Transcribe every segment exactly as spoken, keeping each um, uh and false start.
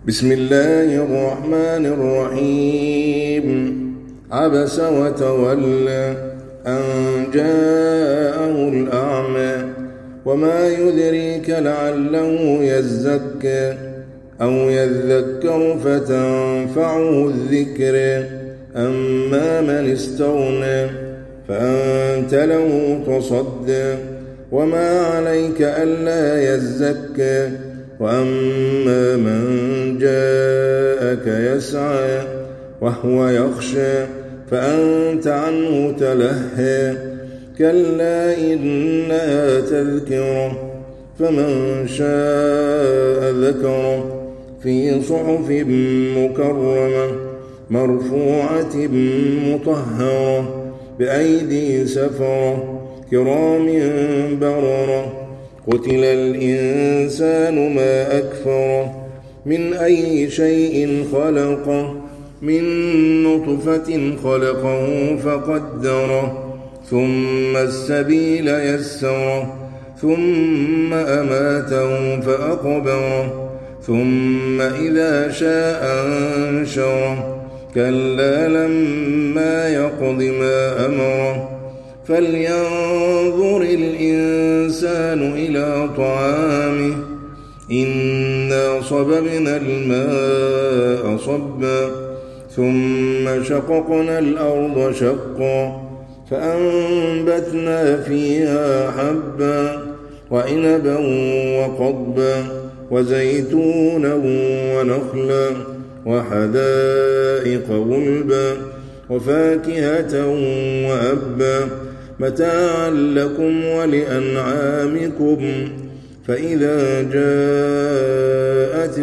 بسم الله الرحمن الرحيم عبس وتولى أن جاءه الأعمى وما يدريك لعله يزكى أو يذكر فتنفعه الذكر أما من استغنى فأنت له تصدى وما عليك ألا يزكى وأما من جاءك يسعى وهو يخشى فأنت عنه تلهى كلا إنها تذكرة فمن شاء ذكره في صحف مكرمة مرفوعة مطهرة بأيدي سفرة كرام بررة قتل الإنسان ما أكفره من أي شيء خلقه من نطفة خلقه فقدره ثم السبيل يسره ثم أماته فأقبره ثم إذا شاء أنشره كلا لما يقض ما أمره فلينظر الإنسان إلى طعامه إنا صببنا الماء صبا ثم شققنا الأرض شقا فأنبتنا فيها حبا وعنبا وقضبا وزيتونا ونخلا وحدائق غلبا وفاكهة وأبا متاعا لكم ولأنعامكم فإذا جاءت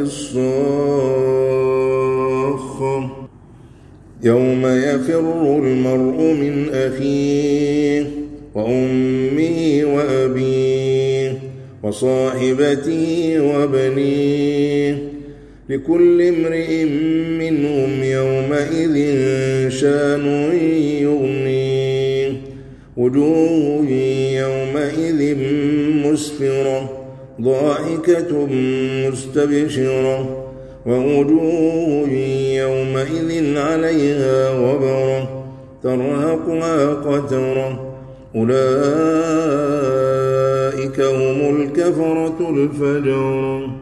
الصاخة يوم يفر المرء من أخيه وأمه وأبيه وصاحبته وبنيه لكل امرئ منهم يومئذ شان يغنيه وجوه يومئذ مسفرة ضاحكة مستبشرة ووجوه يومئذ عليها غبرة ترهقها قترة أولئك هم الكفرة الفجرة.